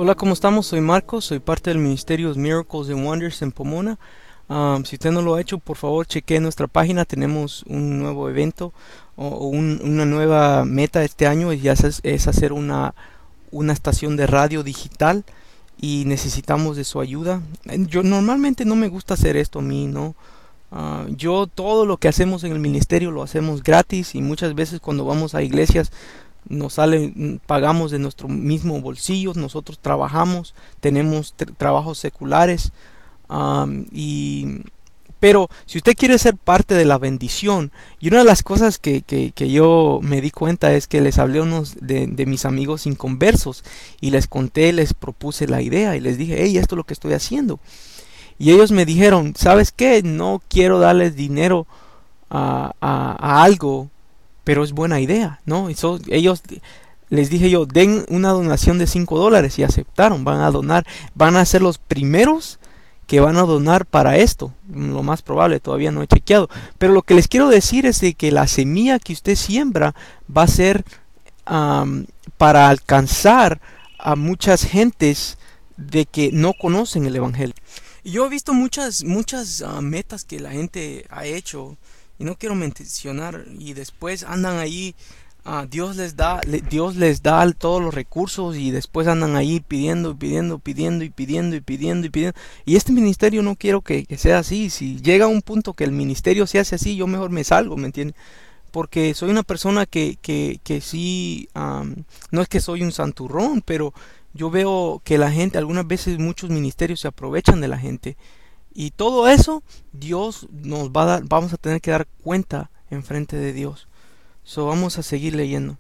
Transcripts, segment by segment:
Hola, ¿cómo estamos? Soy Marcos, soy parte del ministerio Miracles and Wonders en Pomona. Si usted no lo ha hecho, por favor chequee nuestra página. Tenemos un nuevo evento una nueva meta este año y ya es hacer una estación de radio digital y necesitamos de su ayuda. Yo normalmente no me gusta hacer esto a mí, ¿no? Yo todo lo que hacemos en el ministerio lo hacemos gratis y muchas veces cuando vamos a iglesias nos sale, pagamos de nuestro mismo bolsillo, nosotros trabajamos, tenemos trabajos seculares, y pero si usted quiere ser parte de la bendición, y una de las cosas que yo me di cuenta es que les hablé a unos de mis amigos inconversos y les conté, les propuse la idea y les dije, hey, esto es lo que estoy haciendo. Y ellos me dijeron, ¿sabes qué? No quiero darles dinero a algo, pero es buena idea, ¿no? Ellos, les dije yo, den una donación de $5 y aceptaron, van a donar, van a ser los primeros que van a donar para esto, lo más probable, todavía no he chequeado, pero lo que les quiero decir es de que la semilla que usted siembra va a ser para alcanzar a muchas gentes de que no conocen el evangelio. Y yo he visto muchas metas que la gente ha hecho y no quiero mencionar y después andan ahí. Dios les da todos los recursos y después andan ahí pidiendo y este ministerio no quiero que sea así. Si llega a un punto que el ministerio se hace así, yo mejor me salgo, ¿me entiendes? Porque soy una persona que sí, no es que soy un santurrón, pero yo veo que la gente, algunas veces muchos ministerios se aprovechan de la gente y todo eso Dios nos va a dar, vamos a tener que dar cuenta en frente de Dios. Vamos a seguir leyendo.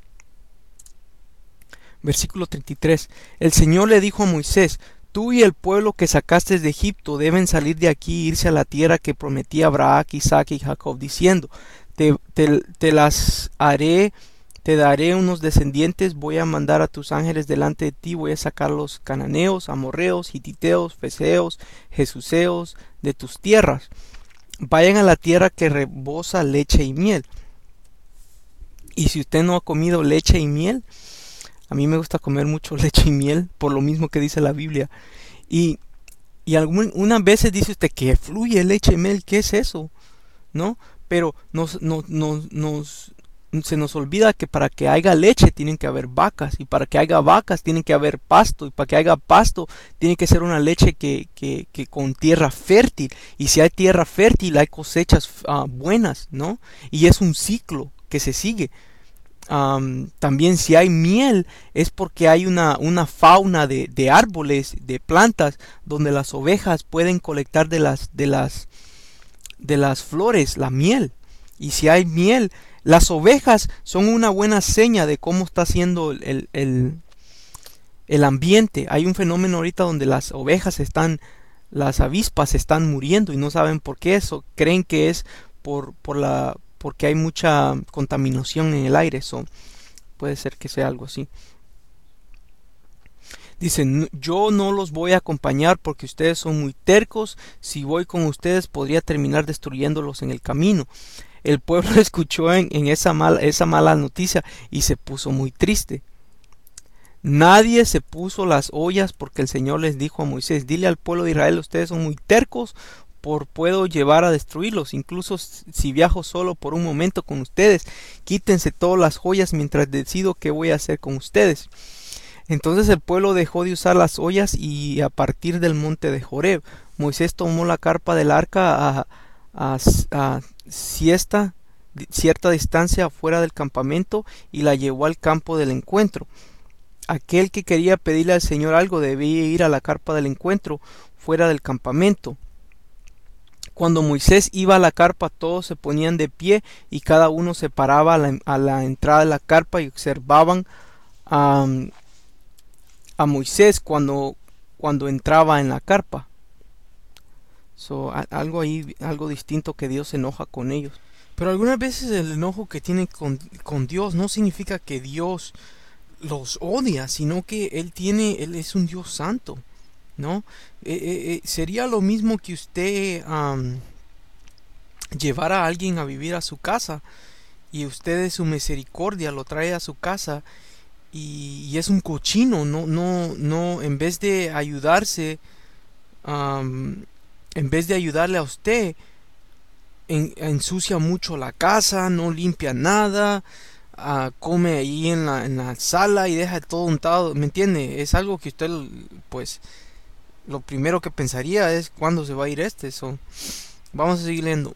Versículo 33. El Señor le dijo a Moisés, tú y el pueblo que sacaste de Egipto deben salir de aquí e irse a la tierra que prometí a Abraham, Isaac y Jacob, diciendo, te las haré, te daré unos descendientes, voy a mandar a tus ángeles delante de ti, voy a sacar los cananeos, amorreos, gititeos, feseos, jesuseos de tus tierras. Vayan a la tierra que rebosa leche y miel. Y si usted no ha comido leche y miel, a mí me gusta comer mucho leche y miel, por lo mismo que dice la Biblia. Y algunas veces dice usted que fluye leche y miel, ¿qué es eso? ¿No? Pero se nos olvida que para que haya leche tienen que haber vacas, y para que haya vacas tienen que haber pasto, y para que haya pasto tiene que ser una leche que con tierra fértil, y si hay tierra fértil hay cosechas buenas, ¿no? Y es un ciclo que se sigue. También si hay miel es porque hay una fauna de árboles, de plantas, donde las ovejas pueden colectar de las flores la miel. Y si hay miel, las ovejas son una buena seña de cómo está siendo el ambiente. Hay un fenómeno ahorita donde las avispas están muriendo y no saben por qué eso. Creen que es porque hay mucha contaminación en el aire. Puede ser que sea algo así. Dicen, yo no los voy a acompañar porque ustedes son muy tercos. Si voy con ustedes podría terminar destruyéndolos en el camino. El pueblo escuchó en esa mala noticia y se puso muy triste. Nadie se puso las ollas porque el Señor les dijo a Moisés, dile al pueblo de Israel, ustedes son muy tercos, puedo llevar a destruirlos. Incluso si viajo solo por un momento con ustedes, quítense todas las joyas mientras decido qué voy a hacer con ustedes. Entonces el pueblo dejó de usar las ollas y a partir del monte de Joreb, Moisés tomó la carpa del arca a cierta distancia afuera del campamento y la llevó al campo del encuentro. Aquel que quería pedirle al Señor algo debía ir a la carpa del encuentro fuera del campamento. Cuando Moisés iba a la carpa, todos se ponían de pie y cada uno se paraba a la entrada de la carpa y observaban a Moisés cuando entraba en la carpa. Algo distinto, que Dios se enoja con ellos. Pero algunas veces el enojo que tienen con Dios no significa que Dios los odia, sino que Él es un Dios santo, ¿no? Sería lo mismo que usted llevara a alguien a vivir a su casa y usted de su misericordia lo trae a su casa y es un cochino. No, en vez de ayudarse, en vez de ayudarle a usted, ensucia mucho la casa, no limpia nada, come ahí en la sala y deja todo untado, ¿me entiende? Es algo que usted, pues, lo primero que pensaría es cuándo se va a ir este. Vamos a seguir leyendo.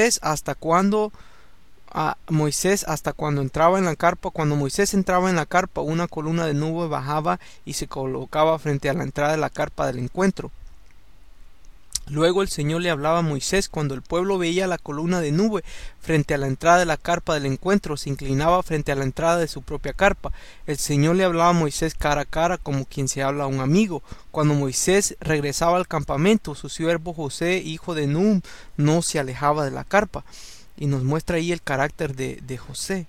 Moisés hasta cuando entraba en la carpa. Cuando Moisés entraba en la carpa, una columna de nube bajaba y se colocaba frente a la entrada de la carpa del encuentro. Luego el Señor le hablaba a Moisés. Cuando el pueblo veía la columna de nube frente a la entrada de la carpa del encuentro, se inclinaba frente a la entrada de su propia carpa. El Señor le hablaba a Moisés cara a cara, como quien se habla a un amigo. Cuando Moisés regresaba al campamento, su siervo José, hijo de Nun, no se alejaba de la carpa. Y nos muestra ahí el carácter de José.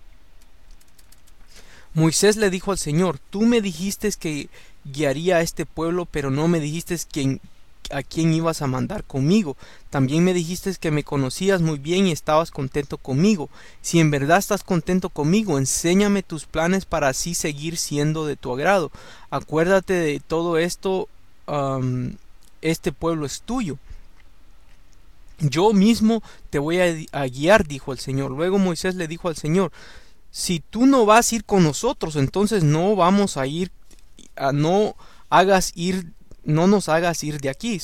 Moisés le dijo al Señor: tú me dijiste que guiaría a este pueblo, pero no me dijiste a quién ibas a mandar conmigo. También me dijiste que me conocías muy bien y estabas contento conmigo. Si en verdad estás contento conmigo, enséñame tus planes para así seguir siendo de tu agrado. Acuérdate de todo esto, este pueblo es tuyo. Yo mismo te voy a guiar, dijo el Señor. Luego Moisés le dijo al Señor: si tú no vas a ir con nosotros, entonces no vamos a ir, no nos hagas ir de aquí.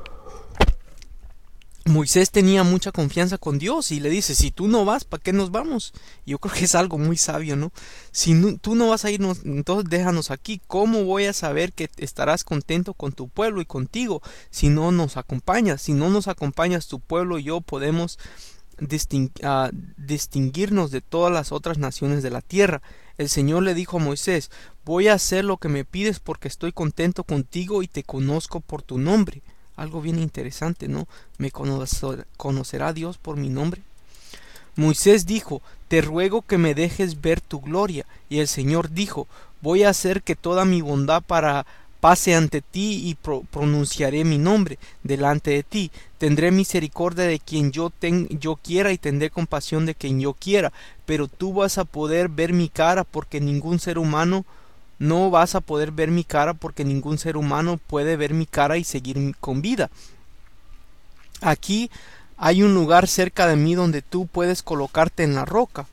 Moisés tenía mucha confianza con Dios y le dice: si tú no vas, ¿para qué nos vamos? Yo creo que es algo muy sabio, ¿no? Si tú no vas a irnos, entonces déjanos aquí. ¿Cómo voy a saber que estarás contento con tu pueblo y contigo si no nos acompañas? Si no nos acompañas, tu pueblo y yo podemos distinguirnos de todas las otras naciones de la tierra. El Señor le dijo a Moisés: voy a hacer lo que me pides porque estoy contento contigo y te conozco por tu nombre. Algo bien interesante, ¿no? ¿Me conocerá Dios por mi nombre? Moisés dijo: te ruego que me dejes ver tu gloria. Y el Señor dijo: voy a hacer que toda mi bondad pase ante ti y pronunciaré mi nombre delante de ti. Tendré misericordia de quien yo quiera y tendré compasión de quien yo quiera. Pero tú vas a poder ver mi cara porque ningún ser humano No vas a poder ver mi cara porque ningún ser humano puede ver mi cara y seguir con vida. Aquí hay un lugar cerca de mí donde tú puedes colocarte en la roca.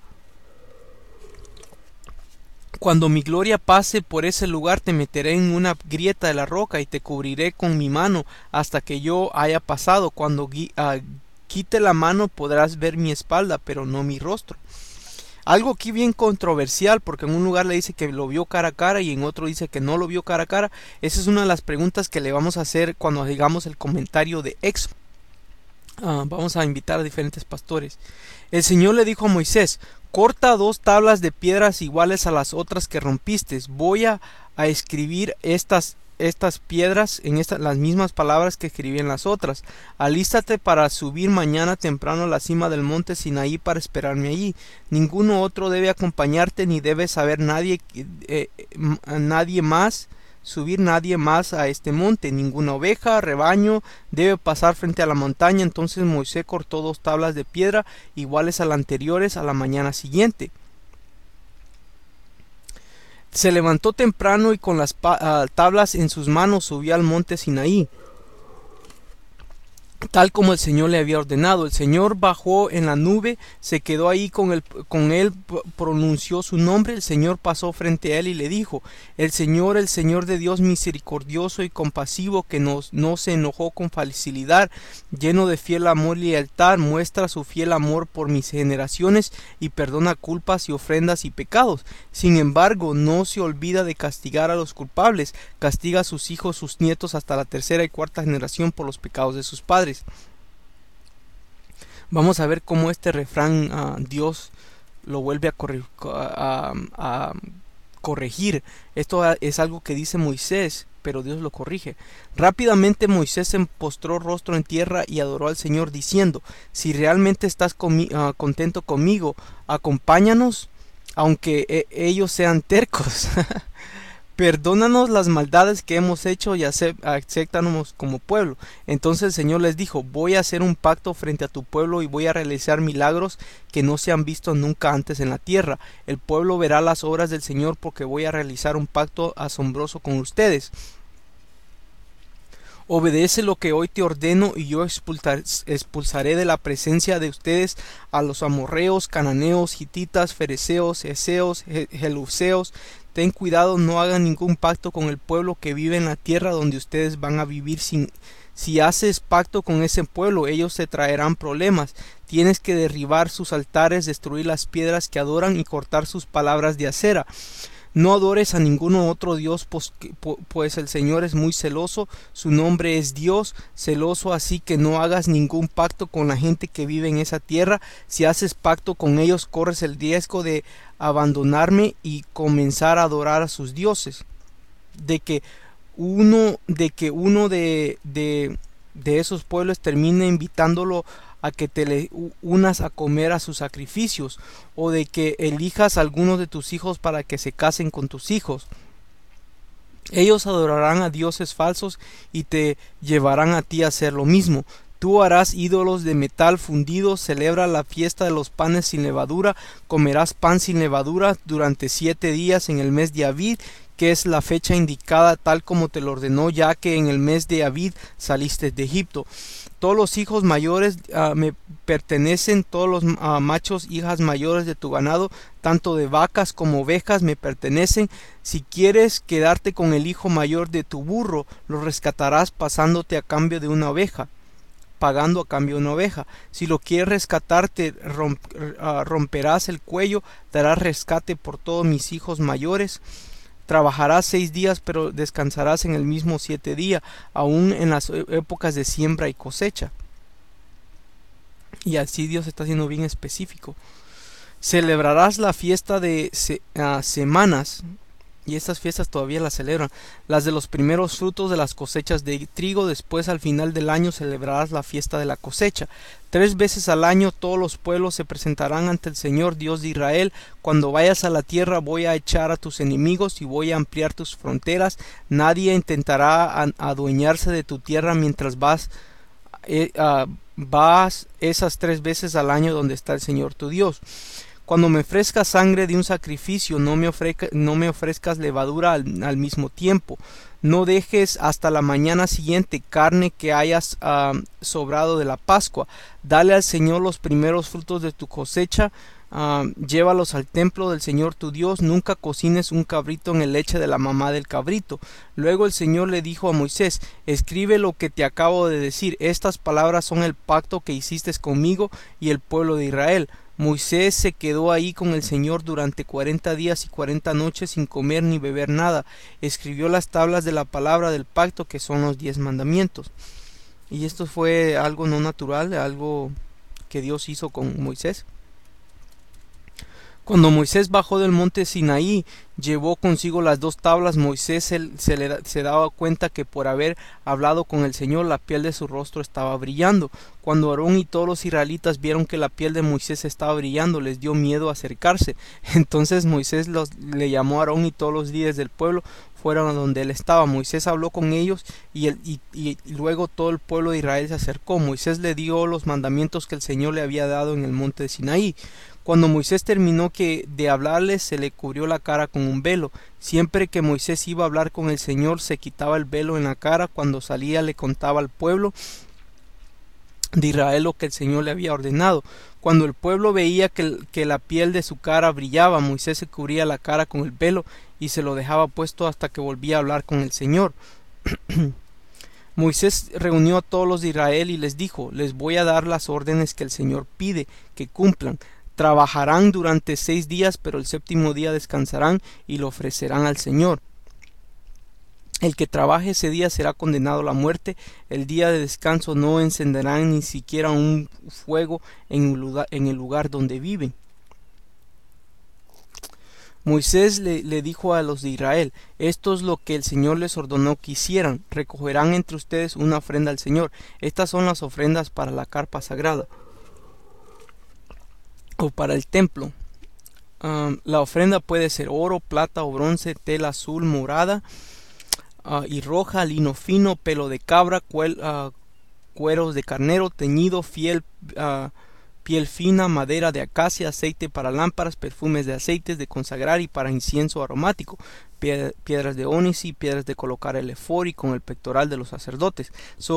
Cuando mi gloria pase por ese lugar, te meteré en una grieta de la roca y te cubriré con mi mano hasta que yo haya pasado. Cuando quite la mano podrás ver mi espalda, pero no mi rostro. Algo aquí bien controversial, porque en un lugar le dice que lo vio cara a cara y en otro dice que no lo vio cara a cara. Esa es una de las preguntas que le vamos a hacer cuando digamos el comentario de Éxodo. Vamos a invitar a diferentes pastores. El Señor le dijo a Moisés: corta 2 tablas de piedras iguales a las otras que rompiste. Voy a escribir estas piedras en las mismas palabras que escribí en las otras. Alístate para subir mañana temprano a la cima del monte Sinaí para esperarme allí. Ninguno otro debe acompañarte, ni debe saber nadie más a este monte. Ninguna oveja, rebaño debe pasar frente a la montaña. Entonces Moisés cortó 2 tablas de piedra iguales a las anteriores a la mañana siguiente. Se levantó temprano y con las tablas en sus manos subió al monte Sinaí, tal como el Señor le había ordenado. El Señor bajó en la nube, se quedó ahí con él, pronunció su nombre. El Señor pasó frente a él y le dijo: el Señor de Dios misericordioso y compasivo, que no se enojó con facilidad, lleno de fiel amor y lealtad, muestra su fiel amor por mis generaciones y perdona culpas y ofrendas y pecados. Sin embargo, no se olvida de castigar a los culpables, castiga a sus hijos, sus nietos hasta la 3ª y 4ª generación por los pecados de sus padres. Vamos a ver cómo este refrán Dios lo vuelve a corregir. Esto es algo que dice Moisés, pero Dios lo corrige. Rápidamente Moisés se postró rostro en tierra y adoró al Señor, diciendo: si realmente estás contento conmigo, acompáñanos, aunque ellos sean tercos. perdónanos las maldades que hemos hecho y acéptanos como pueblo. Entonces el Señor les dijo, voy a hacer un pacto frente a tu pueblo y voy a realizar milagros que no se han visto nunca antes en la tierra. El pueblo verá las obras del Señor porque voy a realizar un pacto asombroso con ustedes. Obedece lo que hoy te ordeno y yo expulsaré de la presencia de ustedes a los amorreos, cananeos, hititas, fereceos, heseos, jebuseos. Ten cuidado, no hagan ningún pacto con el pueblo que vive en la tierra donde ustedes van a vivir. Si haces pacto con ese pueblo, ellos te traerán problemas. Tienes que derribar sus altares, destruir las piedras que adoran y cortar sus palabras de acera. No adores a ninguno otro Dios, pues el Señor es muy celoso, su nombre es Dios celoso, así que no hagas ningún pacto con la gente que vive en esa tierra. Si haces pacto con ellos, corres el riesgo de abandonarme y comenzar a adorar a sus dioses. De que uno de esos pueblos termine invitándolo a que te le unas a comer a sus sacrificios, o de que elijas a algunos de tus hijos para que se casen con tus hijos. Ellos adorarán a dioses falsos y te llevarán a ti a hacer lo mismo. Tú harás ídolos de metal fundido, celebra la fiesta de los panes sin levadura, comerás pan sin levadura durante 7 días en el mes de Abib, que es la fecha indicada tal como te lo ordenó, ya que en el mes de Abib saliste de Egipto. Todos los hijos mayores me pertenecen, todos los machos, hijas mayores de tu ganado, tanto de vacas como ovejas, me pertenecen. Si quieres quedarte con el hijo mayor de tu burro, lo rescatarás pagando a cambio de una oveja. Si lo quieres rescatar, te romperás el cuello, darás rescate por todos mis hijos mayores. Trabajarás 6 días, pero descansarás en el mismo 7 día, aún en las épocas de siembra y cosecha. Y así Dios está siendo bien específico. Celebrarás la fiesta de semanas, y estas fiestas todavía las celebran, las de los primeros frutos de las cosechas de trigo. Después, al final del año, celebrarás la fiesta de la cosecha. 3 veces al año todos los pueblos se presentarán ante el Señor Dios de Israel. Cuando vayas a la tierra voy a echar a tus enemigos y voy a ampliar tus fronteras. Nadie intentará adueñarse de tu tierra mientras vas esas 3 veces al año donde está el Señor tu Dios. Cuando me ofrezcas sangre de un sacrificio, no me ofrezcas levadura al mismo tiempo. No dejes hasta la mañana siguiente carne que hayas sobrado de la Pascua. Dale al Señor los primeros frutos de tu cosecha. Llévalos al templo del Señor tu Dios. Nunca cocines un cabrito en el leche de la mamá del cabrito. Luego el Señor le dijo a Moisés, escribe lo que te acabo de decir. Estas palabras son el pacto que hiciste conmigo y el pueblo de Israel. Moisés se quedó ahí con el Señor durante 40 días y 40 noches sin comer ni beber nada. Escribió las tablas de la palabra del pacto, que son los 10 mandamientos. Y esto fue algo no natural, algo que Dios hizo con Moisés. Cuando Moisés bajó del monte Sinaí, llevó consigo las 2 tablas. Moisés se daba cuenta que por haber hablado con el Señor, la piel de su rostro estaba brillando. Cuando Aarón y todos los israelitas vieron que la piel de Moisés estaba brillando, les dio miedo acercarse. Entonces Moisés le llamó a Aarón y todos los líderes del pueblo fueron a donde él estaba. Moisés habló con ellos y luego todo el pueblo de Israel se acercó. Moisés le dio los mandamientos que el Señor le había dado en el monte de Sinaí. Cuando Moisés terminó de hablarles, se le cubrió la cara con un velo. Siempre que Moisés iba a hablar con el Señor, se quitaba el velo en la cara. Cuando salía, le contaba al pueblo de Israel lo que el Señor le había ordenado. Cuando el pueblo veía que la piel de su cara brillaba, Moisés se cubría la cara con el velo y se lo dejaba puesto hasta que volvía a hablar con el Señor. Moisés reunió a todos los de Israel y les dijo, les voy a dar las órdenes que el Señor pide que cumplan. Trabajarán durante 6 días, pero el 7º día descansarán y lo ofrecerán al Señor. El que trabaje ese día será condenado a la muerte. El día de descanso no encenderán ni siquiera un fuego en el lugar donde viven. Moisés le dijo a los de Israel, esto es lo que el Señor les ordenó que hicieran. Recogerán entre ustedes una ofrenda al Señor. Estas son las ofrendas para la carpa sagrada, o para el templo. La ofrenda puede ser oro, plata o bronce, tela azul, morada y roja, lino fino, pelo de cabra, cueros de carnero, teñido, piel fina, madera de acacia, aceite para lámparas, perfumes de aceites de consagrar y para incienso aromático, piedras de ónice, piedras de colocar el efod y con el pectoral de los sacerdotes.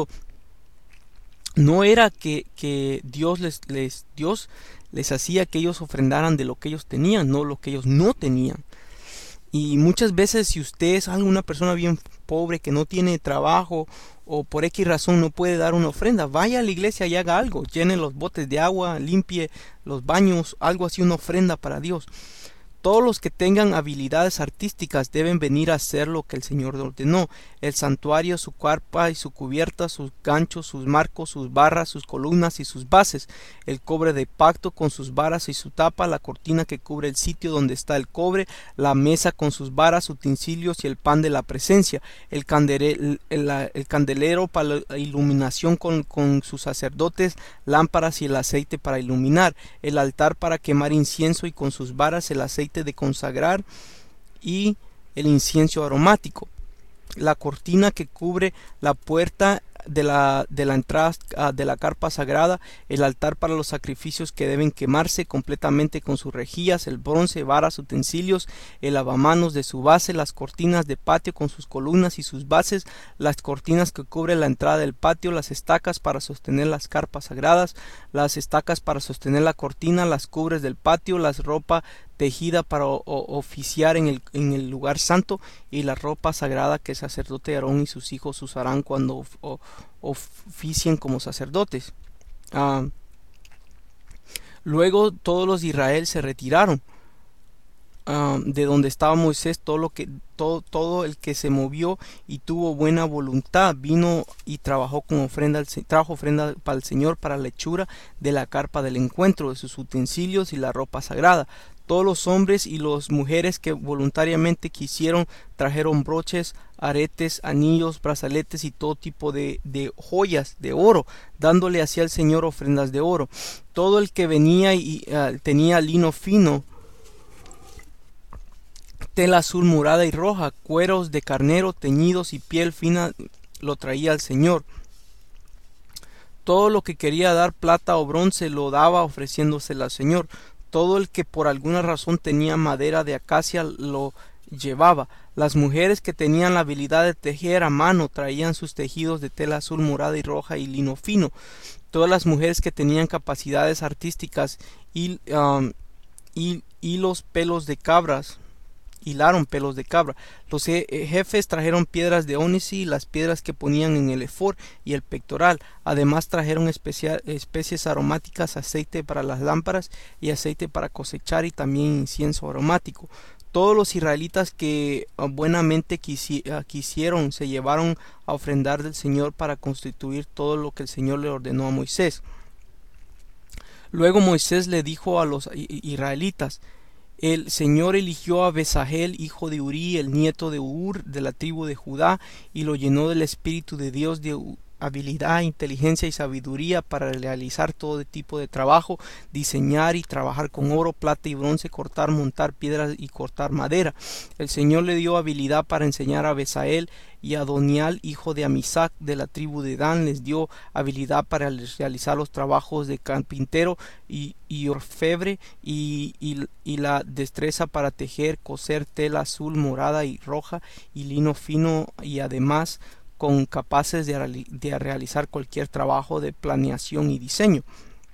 No era que Dios les hacía que ellos ofrendaran de lo que ellos tenían, no lo que ellos no tenían. Y muchas veces, si usted es una persona bien pobre que no tiene trabajo o por X razón no puede dar una ofrenda, vaya a la iglesia y haga algo, llene los botes de agua, limpie los baños, algo así, una ofrenda para Dios. Todos los que tengan habilidades artísticas deben venir a hacer lo que el Señor ordenó: el santuario, su carpa y su cubierta, sus ganchos, sus marcos, sus barras, sus columnas y sus bases, el cobre de pacto con sus varas y su tapa, la cortina que cubre el sitio donde está el cobre, la mesa con sus varas, utensilios y el pan de la presencia, el candelero para la iluminación con sus sacerdotes, lámparas y el aceite para iluminar, el altar para quemar incienso y con sus varas, el aceite de consagrar y el incienso aromático, la cortina que cubre la puerta de la entrada de la carpa sagrada, el altar para los sacrificios que deben quemarse completamente con sus rejillas, el bronce, varas, utensilios, el lavamanos de su base, las cortinas de patio con sus columnas y sus bases, las cortinas que cubren la entrada del patio, las estacas para sostener las carpas sagradas, las estacas para sostener la cortina, las cubres del patio, las ropa tejida para oficiar en el lugar santo y la ropa sagrada que el sacerdote Aarón y sus hijos usarán cuando oficien como sacerdotes. Luego todos los de Israel se retiraron de donde estaba Moisés. Todo el que se movió y tuvo buena voluntad vino y trajo ofrenda para el Señor, para la hechura de la carpa del encuentro, de sus utensilios y la ropa sagrada. Todos los hombres y las mujeres que voluntariamente quisieron trajeron broches, aretes, anillos, brazaletes y todo tipo de joyas de oro, dándole hacia el Señor ofrendas de oro. Todo el que venía y tenía lino fino, tela azul, morada y roja, cueros de carnero teñidos y piel fina, lo traía al Señor. Todo lo que quería dar plata o bronce lo daba ofreciéndosela al Señor. Todo el que por alguna razón tenía madera de acacia lo llevaba. Las mujeres que tenían la habilidad de tejer a mano traían sus tejidos de tela azul, morada y roja y lino fino. Todas las mujeres que tenían capacidades artísticas los pelos de cabras hilaron pelos de cabra. Los jefes trajeron piedras de ónice y las piedras que ponían en el efod y el pectoral. Además trajeron especies aromáticas, aceite para las lámparas y aceite para cosechar y también incienso aromático. Todos los israelitas que buenamente quisieron se llevaron a ofrendar del Señor para constituir todo lo que el Señor le ordenó a Moisés. Luego Moisés le dijo a los israelitas: el Señor eligió a Bezaleel, hijo de Uri, el nieto de Ur, de la tribu de Judá, y lo llenó del Espíritu de Dios, de habilidad, inteligencia y sabiduría para realizar todo tipo de trabajo, diseñar y trabajar con oro, plata y bronce, cortar, montar piedras y cortar madera. El Señor le dio habilidad para enseñar a Bezaleel, y a Adonial, hijo de Amisac, de la tribu de Dan, les dio habilidad para realizar los trabajos de carpintero y orfebre y la destreza para tejer, coser tela azul, morada y roja y lino fino, y además con capaces de realizar cualquier trabajo de planeación y diseño.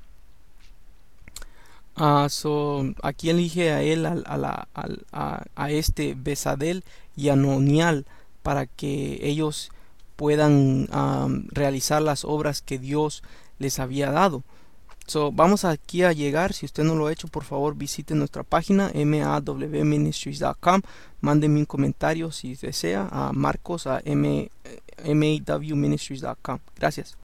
Aquí elige a él a este Bezaleel y a Adonial para que ellos puedan realizar las obras que Dios les había dado. Vamos aquí a llegar. Si usted no lo ha hecho, por favor visite nuestra página mawministries.com. Mándeme un comentario si desea a Marcos a mawministries.com. Gracias.